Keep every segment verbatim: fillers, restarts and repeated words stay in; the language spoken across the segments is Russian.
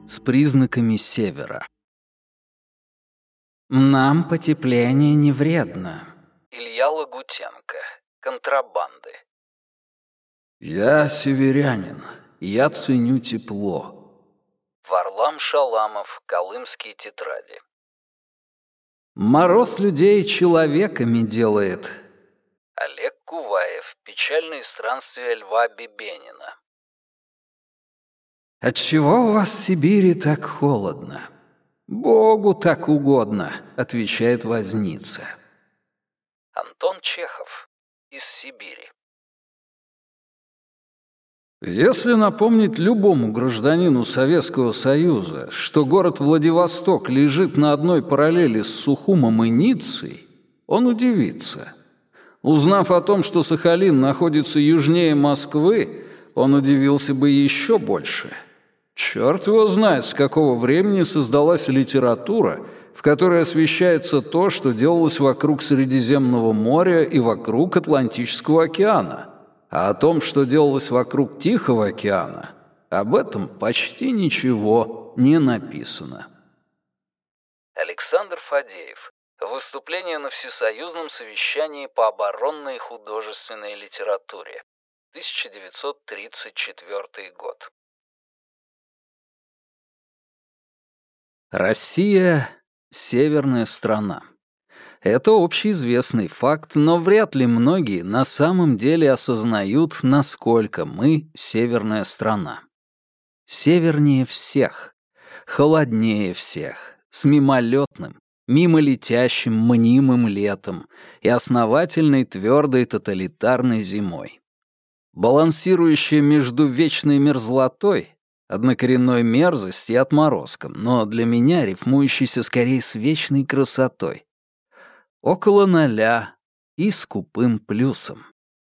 с признаками севера. Нам потепление не вредно. Илья Лагутенко. Контрабанды. Я северянин. Я ценю тепло. Варлам Шаламов. Колымские тетради. Мороз людей человеками делает. Олег Куваев. Печальные странствия Льва Бибенина. Отчего у вас в Сибири так холодно? Богу так угодно, отвечает возница. Антон Чехов. Из Сибири. Если напомнить любому гражданину Советского Союза, что город Владивосток лежит на одной параллели с Сухумом и Ниццей, он удивится. Узнав о том, что Сахалин находится южнее Москвы, он удивился бы еще больше. Черт его знает, с какого времени создалась литература, в которой освещается то, что делалось вокруг Средиземного моря и вокруг Атлантического океана. А о том, что делалось вокруг Тихого океана, об этом почти ничего не написано. Александр Фадеев. Выступление на Всесоюзном совещании по оборонной и художественной литературе. тысяча девятьсот тридцать четвёртый год. Россия — северная страна. Это общеизвестный факт, но вряд ли многие на самом деле осознают, насколько мы — северная страна. Севернее всех, холоднее всех, с мимолетным, мимо летящим мнимым летом и основательной твердой тоталитарной зимой. Балансирующая между вечной мерзлотой, однокоренной мерзостью и отморозком, но для меня рифмующейся скорее с вечной красотой. Около ноля и с скупым плюсом.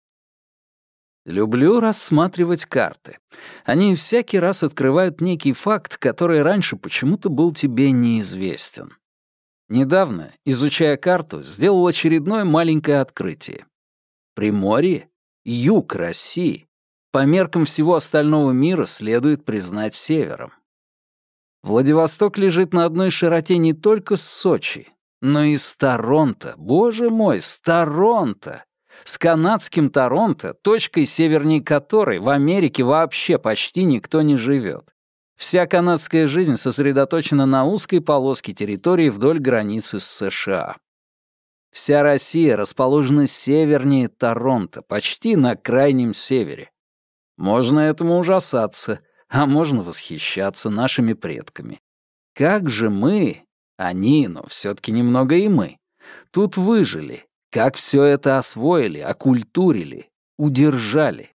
Люблю рассматривать карты. Они всякий раз открывают некий факт, который раньше почему-то был тебе неизвестен. Недавно, изучая карту, сделал очередное маленькое открытие. Приморье — юг России. По меркам всего остального мира следует признать севером. Владивосток лежит на одной широте не только с Сочи, но и с Торонто. Боже мой, с Торонто! С канадским Торонто, точкой севернее которой в Америке вообще почти никто не живет. Вся канадская жизнь сосредоточена на узкой полоске территории вдоль границы с США. Вся Россия расположена севернее Торонто, почти на крайнем севере. Можно этому ужасаться, а можно восхищаться нашими предками. Как же мы, они, но все-таки немного и мы, тут выжили, как все это освоили, окультурили, удержали.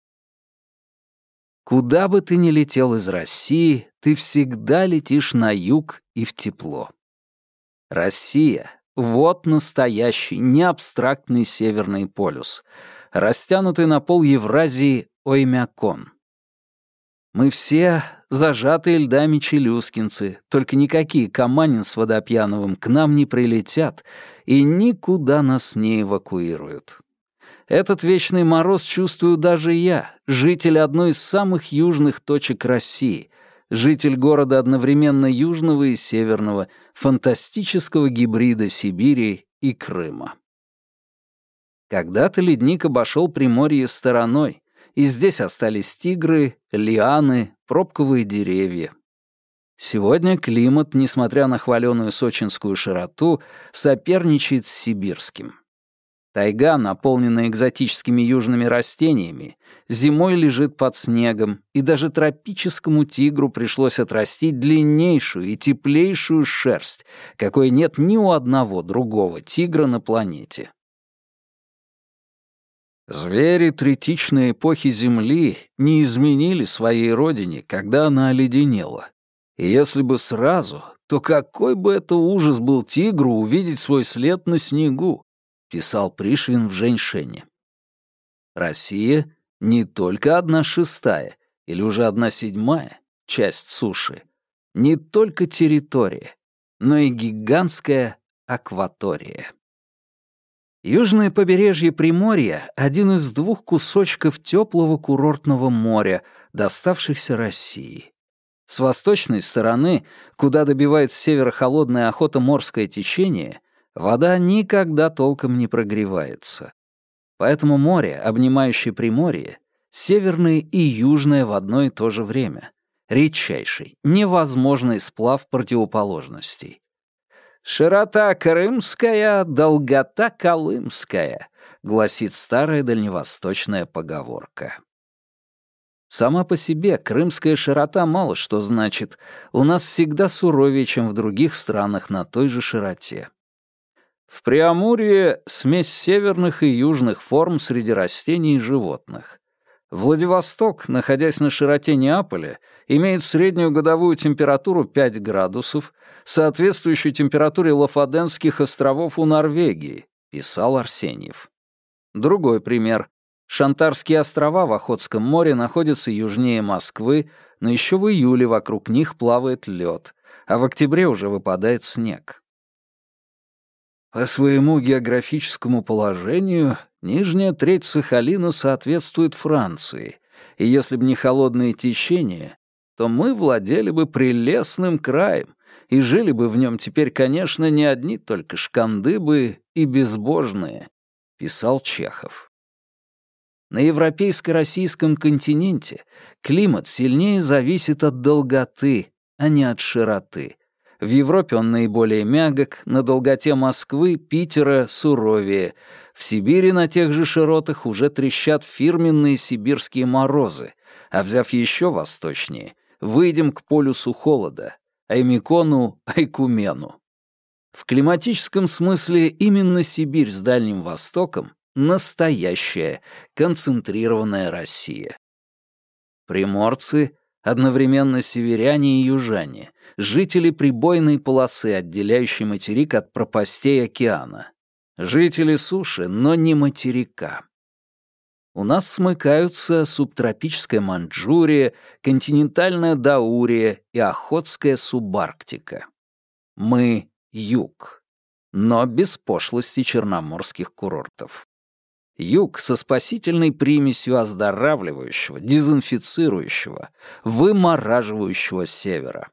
Куда бы ты ни летел из России, ты всегда летишь на юг и в тепло. Россия — вот настоящий, не абстрактный Северный полюс, растянутый на пол Евразии Оймякон. Мы все зажатые льдами челюскинцы, только никакие Каманин с Водопьяновым к нам не прилетят и никуда нас не эвакуируют. Этот вечный мороз чувствую даже я, житель одной из самых южных точек России, житель города одновременно южного и северного, фантастического гибрида Сибири и Крыма. Когда-то ледник обошел Приморье стороной, и здесь остались тигры, лианы, пробковые деревья. Сегодня климат, несмотря на хваленую сочинскую широту, соперничает с сибирским. Тайга, наполненная экзотическими южными растениями, зимой лежит под снегом, и даже тропическому тигру пришлось отрастить длиннейшую и теплейшую шерсть, какой нет ни у одного другого тигра на планете. Звери третичной эпохи Земли не изменили своей родине, когда она оледенела. И если бы сразу, то какой бы это ужас был тигру увидеть свой след на снегу, писал Пришвин в «Женьшене». Россия — не только одна шестая или уже одна седьмая часть суши, не только территория, но и гигантская акватория. Южное побережье Приморья — один из двух кусочков теплого курортного моря, доставшихся России. С восточной стороны, куда добивает с севера холодное охотоморское течение, вода никогда толком не прогревается. Поэтому море, обнимающее Приморье, северное и южное в одно и то же время. Редчайший, невозможный сплав противоположностей. «Широта крымская, долгота колымская», — гласит старая дальневосточная поговорка. Сама по себе крымская широта мало что значит. У нас всегда суровее, чем в других странах на той же широте. В Преамурье смесь северных и южных форм среди растений и животных. Владивосток, находясь на широте Неаполя, имеет среднюю годовую температуру пять градусов, соответствующую температуре Лофотенских островов у Норвегии, писал Арсеньев. Другой пример. Шантарские острова в Охотском море находятся южнее Москвы, но еще в июле вокруг них плавает лед, а в октябре уже выпадает снег. По своему географическому положению нижняя треть Сахалина соответствует Франции, и если бы не холодные течения, то мы владели бы прелестным краем и жили бы в нем теперь, конечно, не одни только шкандыбы и безбожные, писал Чехов. На европейско-российском континенте климат сильнее зависит от долготы, а не от широты. В Европе он наиболее мягок, на долготе Москвы, Питера суровее. В Сибири на тех же широтах уже трещат фирменные сибирские морозы, а взяв еще восточнее, выйдем к полюсу холода, Аймикону, Айкумену. В климатическом смысле именно Сибирь с Дальним Востоком — настоящая концентрированная Россия. Приморцы — одновременно северяне и южане, жители прибойной полосы, отделяющей материк от пропастей океана. Жители суши, но не материка. У нас смыкаются субтропическая Маньчжурия, континентальная Даурия и охотская субарктика. Мы — юг, но без пошлости черноморских курортов. Юг со спасительной примесью оздоравливающего, дезинфицирующего, вымораживающего севера.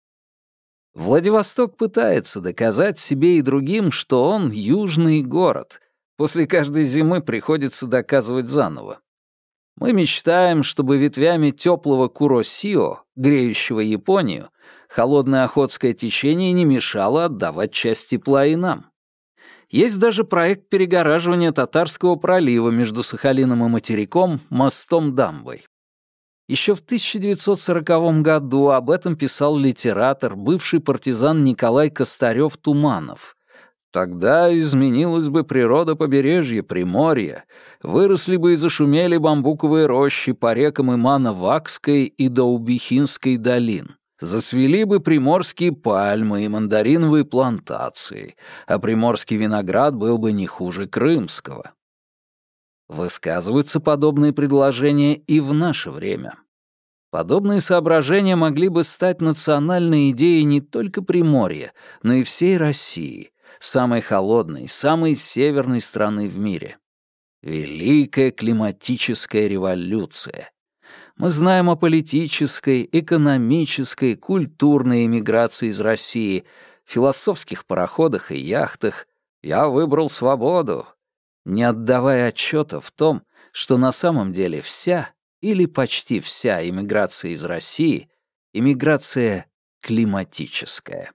Владивосток пытается доказать себе и другим, что он южный город. После каждой зимы приходится доказывать заново. Мы мечтаем, чтобы ветвями теплого Куросио, греющего Японию, холодное охотское течение не мешало отдавать часть тепла и нам. Есть даже проект перегораживания Татарского пролива между Сахалином и материком мостом-дамбой. Еще в тысяча девятьсот сороковом году об этом писал литератор, бывший партизан Николай Костарёв-Туманов. Тогда изменилась бы природа побережья Приморья, выросли бы и зашумели бамбуковые рощи по рекам Имано-Вакской и Даубихинской долин. Засвели бы приморские пальмы и мандариновые плантации, а приморский виноград был бы не хуже крымского. Высказываются подобные предложения и в наше время. Подобные соображения могли бы стать национальной идеей не только Приморья, но и всей России, самой холодной, самой северной страны в мире. Великая климатическая революция. Мы знаем о политической, экономической, культурной эмиграции из России, философских пароходах и яхтах. Я выбрал свободу, не отдавая отчета в том, что на самом деле вся или почти вся эмиграция из России — эмиграция климатическая.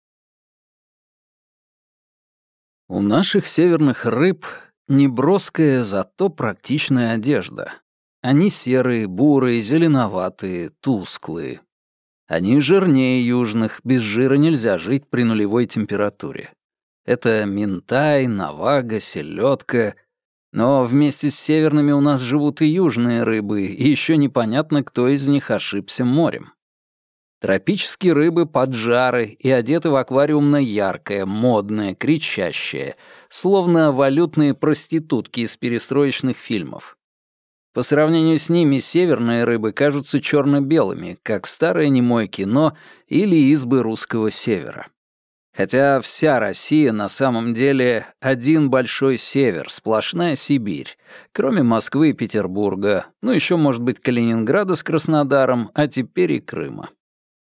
У наших северных рыб неброская, зато практичная одежда. Они серые, бурые, зеленоватые, тусклые. Они жирнее южных, без жира нельзя жить при нулевой температуре. Это минтай, навага, селедка. Но вместе с северными у нас живут и южные рыбы, и еще непонятно, кто из них ошибся морем. Тропические рыбы поджары и одеты в аквариумно-яркое, модное, кричащее, словно валютные проститутки из перестроечных фильмов. По сравнению с ними северные рыбы кажутся черно-белыми, как старое немое кино или избы русского севера. Хотя вся Россия на самом деле один большой север, сплошная Сибирь, кроме Москвы и Петербурга, ну еще, может быть, Калининграда с Краснодаром, а теперь и Крыма.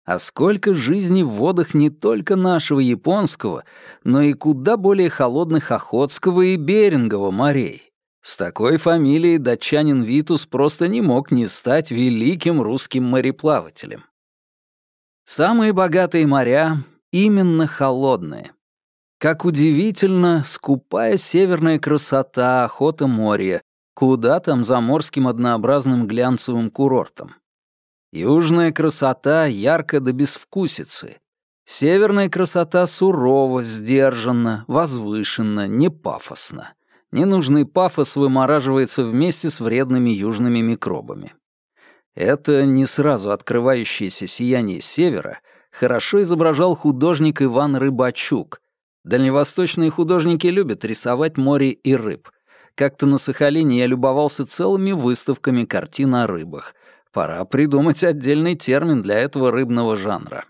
А сколько жизней в водах не только нашего японского, но и куда более холодных Охотского и Берингового морей. С такой фамилией датчанин Витус просто не мог не стать великим русским мореплавателем. Самые богатые моря именно холодные. Как удивительно, скупая северная красота охота моря, куда там за морским однообразным глянцевым курортом. Южная красота ярко до безвкусицы. Северная красота сурова, сдержанна, возвышенна, не пафосна. Ненужный пафос вымораживается вместе с вредными южными микробами. Это не сразу открывающееся сияние севера хорошо изображал художник Иван Рыбачук. Дальневосточные художники любят рисовать море и рыб. Как-то на Сахалине я любовался целыми выставками картин о рыбах. Пора придумать отдельный термин для этого рыбного жанра.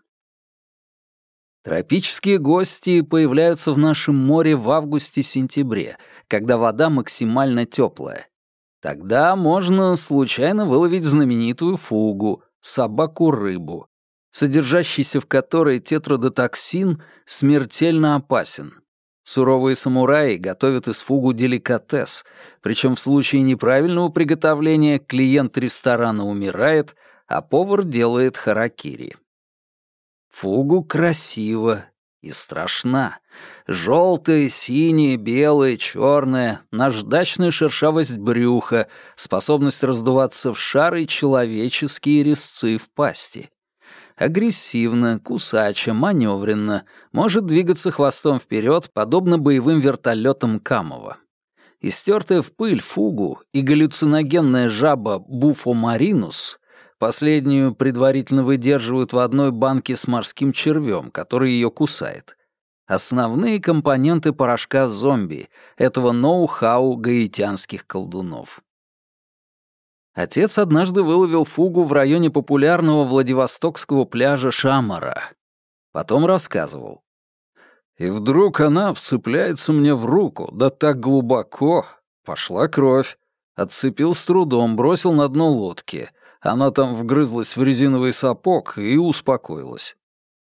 Тропические гости появляются в нашем море в августе-сентябре, когда вода максимально теплая. Тогда можно случайно выловить знаменитую фугу, собаку-рыбу, содержащийся в которой тетрадотоксин смертельно опасен. Суровые самураи готовят из фугу деликатес, причем в случае неправильного приготовления клиент ресторана умирает, а повар делает харакири. Фугу красиво и страшна. Желтая, синяя, белая, черная, наждачная шершавость брюха, способность раздуваться в шар и человеческие резцы в пасти. Агрессивно, кусача, маневренно, может двигаться хвостом вперед, подобно боевым вертолетам Камова. Истертая в пыль фугу и галлюциногенная жаба буфомаринус, последнюю предварительно выдерживают в одной банке с морским червем, который ее кусает. Основные компоненты порошка зомби, этого ноу-хау гаитянских колдунов. Отец однажды выловил фугу в районе популярного владивостокского пляжа Шамара. Потом рассказывал. И вдруг она вцепляется мне в руку, да так глубоко. Пошла кровь. Отцепил с трудом, бросил на дно лодки. Она там вгрызлась в резиновый сапог и успокоилась.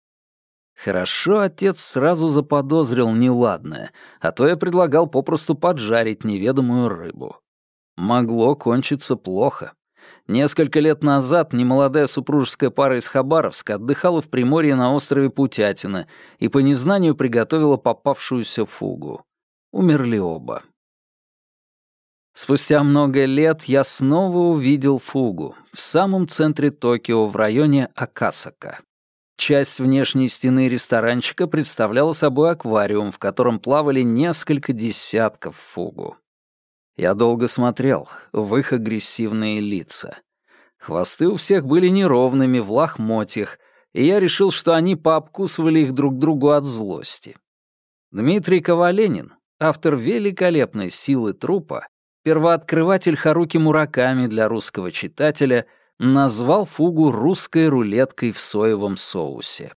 Хорошо отец сразу заподозрил неладное, а то я предлагал попросту поджарить неведомую рыбу. Могло кончиться плохо. Несколько лет назад немолодая супружеская пара из Хабаровска отдыхала в Приморье на острове Путятина и по незнанию приготовила попавшуюся фугу. Умерли оба. Спустя много лет я снова увидел фугу в самом центре Токио в районе Акасака. Часть внешней стены ресторанчика представляла собой аквариум, в котором плавали несколько десятков фугу. Я долго смотрел в их агрессивные лица. Хвосты у всех были неровными, в лохмотьях, и я решил, что они пообкусывали их друг другу от злости. Дмитрий Коваленин, автор великолепной «Силы трупа», первооткрыватель Харуки Мураками для русского читателя, назвал фугу русской рулеткой в соевом соусе.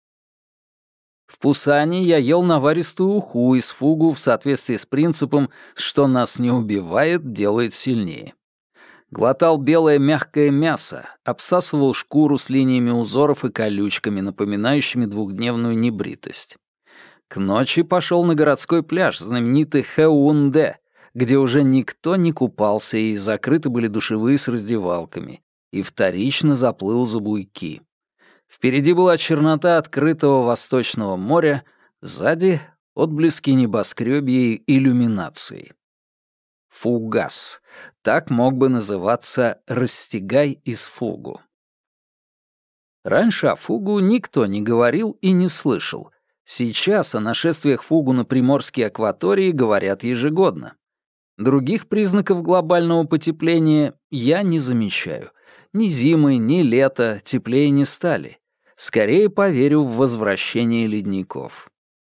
В Пусане я ел наваристую уху из фугу в соответствии с принципом «что нас не убивает, делает сильнее». Глотал белое мягкое мясо, обсасывал шкуру с линиями узоров и колючками, напоминающими двухдневную небритость. К ночи пошел на городской пляж, знаменитый Хэунде, где уже никто не купался и закрыты были душевые с раздевалками, и вторично заплыл за буйки. Впереди была чернота открытого Восточного моря, сзади — отблески небоскребьей иллюминации. Фугас. Так мог бы называться «растягай из фугу». Раньше о фугу никто не говорил и не слышал. Сейчас о нашествиях фугу на приморские акватории говорят ежегодно. Других признаков глобального потепления я не замечаю. Ни зимы, ни лета теплее не стали. Скорее поверю в возвращение ледников.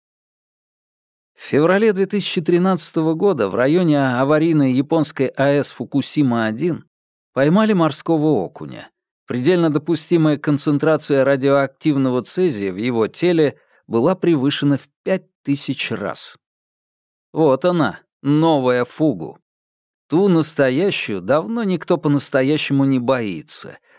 В феврале две тысячи тринадцатого года в районе аварийной японской АЭС Фукусима один поймали морского окуня. Предельно допустимая концентрация радиоактивного цезия в его теле была превышена в пять тысяч раз. Вот она, новая фугу. Ту настоящую давно никто по-настоящему не боится,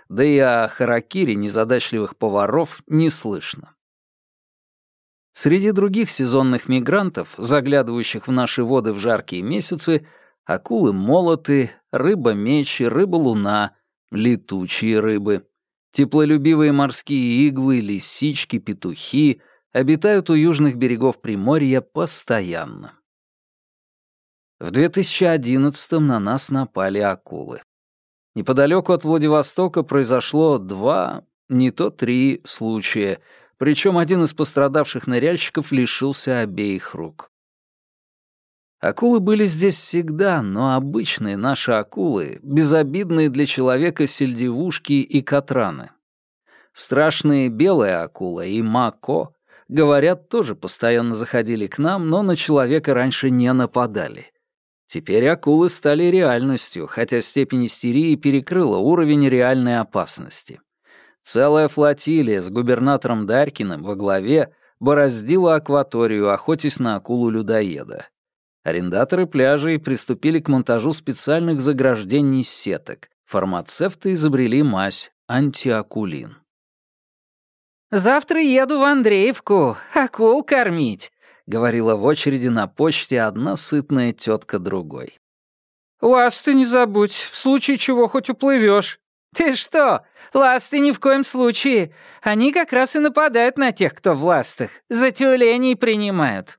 да и о харакири незадачливых поваров не слышно. Среди других сезонных мигрантов, заглядывающих в наши воды в жаркие месяцы, акулы-молоты, рыба-меч и рыба-луна, летучие рыбы, теплолюбивые морские иглы, лисички, петухи обитают у южных берегов Приморья постоянно. В две тысячи одиннадцатом на нас напали акулы. Неподалеку от Владивостока произошло два, не то три случая, причем один из пострадавших ныряльщиков лишился обеих рук. Акулы были здесь всегда, но обычные наши акулы, безобидные для человека сельдевушки и катраны. Страшные белая акула и мако, говорят, тоже постоянно заходили к нам, но на человека раньше не нападали. Теперь акулы стали реальностью, хотя степень истерии перекрыла уровень реальной опасности. Целая флотилия с губернатором Дарькиным во главе бороздила акваторию, охотясь на акулу-людоеда. Арендаторы пляжей приступили к монтажу специальных заграждений сеток. Фармацевты изобрели мазь антиакулин. «Завтра еду в Андреевку акул кормить», — говорила в очереди на почте одна сытная тетка другой. «Ласты не забудь, в случае чего хоть уплывешь». «Ты что? Ласты ни в коем случае. Они как раз и нападают на тех, кто в ластах. За тюленей принимают».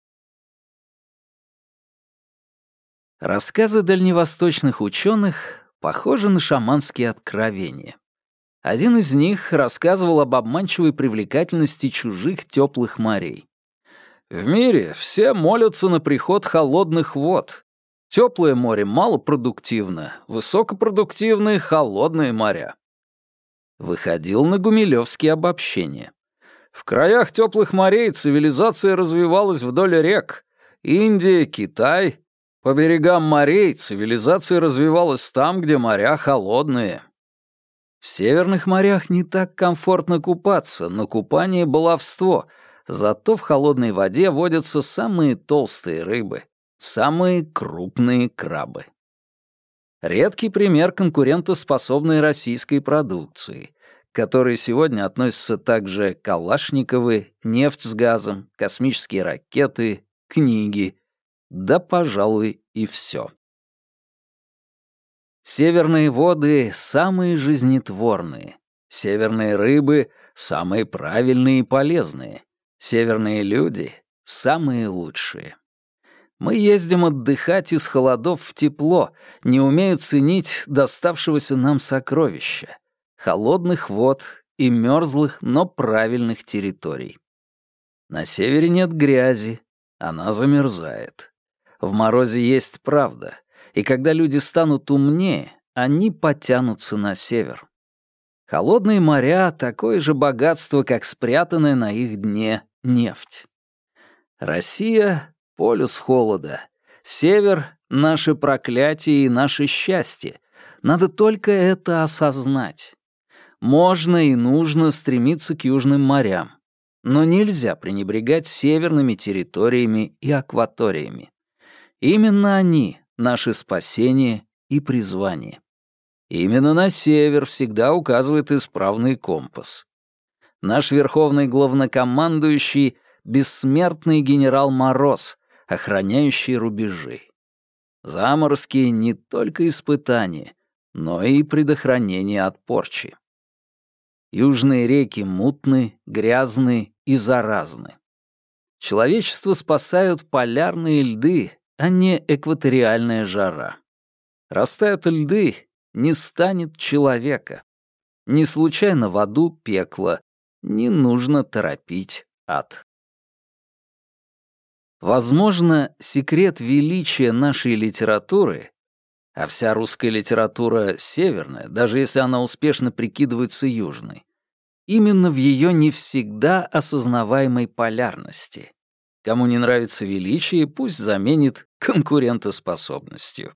Рассказы дальневосточных ученых похожи на шаманские откровения. Один из них рассказывал об обманчивой привлекательности чужих теплых морей. В мире все молятся на приход холодных вод. Теплое море малопродуктивно, высокопродуктивные холодные моря. Выходил на гумилевские обобщения. В краях теплых морей цивилизация развивалась вдоль рек. Индия, Китай. По берегам морей цивилизация развивалась там, где моря холодные. В северных морях не так комфортно купаться, но купание — баловство, зато в холодной воде водятся самые толстые рыбы, самые крупные крабы. Редкий пример конкурентоспособной российской продукции, к которой сегодня относятся также калашниковы, нефть с газом, космические ракеты, книги, да, пожалуй, и все. Северные воды — самые жизнетворные. Северные рыбы — самые правильные и полезные. Северные люди — самые лучшие. Мы ездим отдыхать из холодов в тепло, не умея ценить доставшегося нам сокровища — холодных вод и мерзлых, но правильных территорий. На севере нет грязи, она замерзает. В морозе есть правда, и когда люди станут умнее, они потянутся на север. Холодные моря — такое же богатство, как спрятанная на их дне нефть. Россия — полюс холода. Север — наше проклятие и наше счастье. Надо только это осознать. Можно и нужно стремиться к южным морям, но нельзя пренебрегать северными территориями и акваториями. Именно они — наше спасение и призвание. Именно на север всегда указывает исправный компас. Наш верховный главнокомандующий — бессмертный генерал Мороз, охраняющий рубежи. Заморозки — не только испытания, но и предохранение от порчи. Южные реки мутны, грязны и заразны. Человечество спасают полярные льды, а не экваториальная жара. Растают льды, не станет человека. Не случайно в аду пекло, не нужно торопить ад. Возможно, секрет величия нашей литературы, а вся русская литература северная, даже если она успешно прикидывается южной, именно в ее не всегда осознаваемой полярности. Кому не нравится величие, пусть заменит конкурентоспособностью.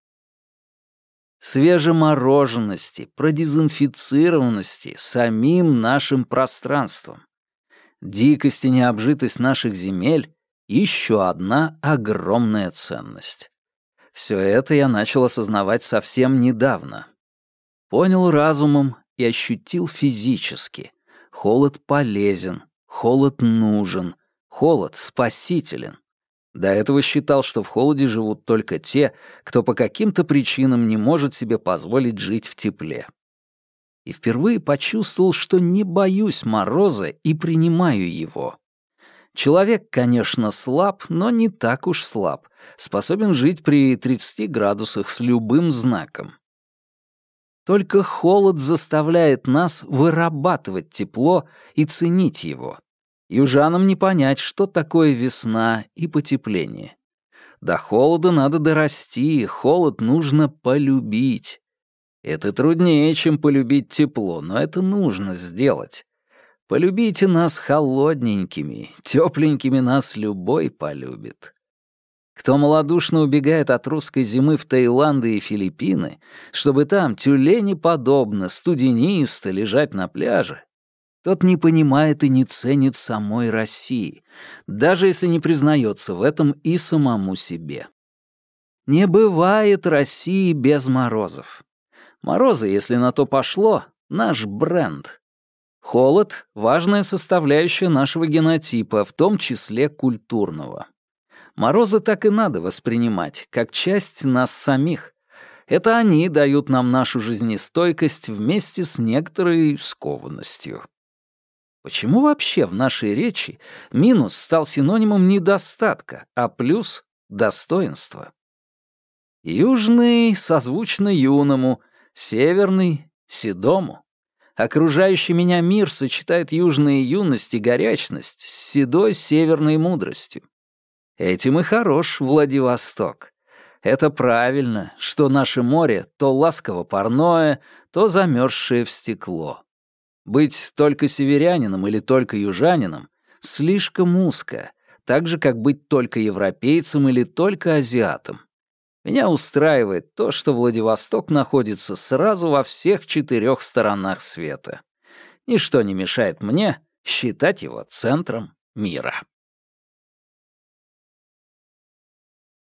Свежемороженности, продезинфицированности самим нашим пространством. Дикость и необжитость наших земель — еще одна огромная ценность. Все это я начал осознавать совсем недавно. Понял разумом и ощутил физически. Холод полезен, холод нужен, холод спасителен. До этого считал, что в холоде живут только те, кто по каким-то причинам не может себе позволить жить в тепле. И впервые почувствовал, что не боюсь мороза и принимаю его. Человек, конечно, слаб, но не так уж слаб, способен жить при тридцати градусах с любым знаком. Только холод заставляет нас вырабатывать тепло и ценить его. Южанам не понять, что такое весна и потепление. До холода надо дорасти, холод нужно полюбить. Это труднее, чем полюбить тепло, но это нужно сделать. Полюбите нас холодненькими, тепленькими нас любой полюбит. Кто малодушно убегает от русской зимы в Таиланд и Филиппины, чтобы там тюлени подобно студенисто лежать на пляже, тот не понимает и не ценит самой России, даже если не признается в этом и самому себе. Не бывает России без морозов. Морозы, если на то пошло, наш бренд. Холод — важная составляющая нашего генотипа, в том числе культурного. Морозы так и надо воспринимать, как часть нас самих. Это они дают нам нашу жизнестойкость вместе с некоторой скованностью. Почему вообще в нашей речи минус стал синонимом недостатка, а плюс — достоинства? Южный созвучно юному, северный — седому. Окружающий меня мир сочетает южную юность и горячность с седой северной мудростью. Этим и хорош Владивосток. Это правильно, что наше море то ласково-парное, то замерзшее в стекло. Быть только северянином или только южанином слишком узко, так же, как быть только европейцем или только азиатом. Меня устраивает то, что Владивосток находится сразу во всех четырех сторонах света. Ничто не мешает мне считать его центром мира.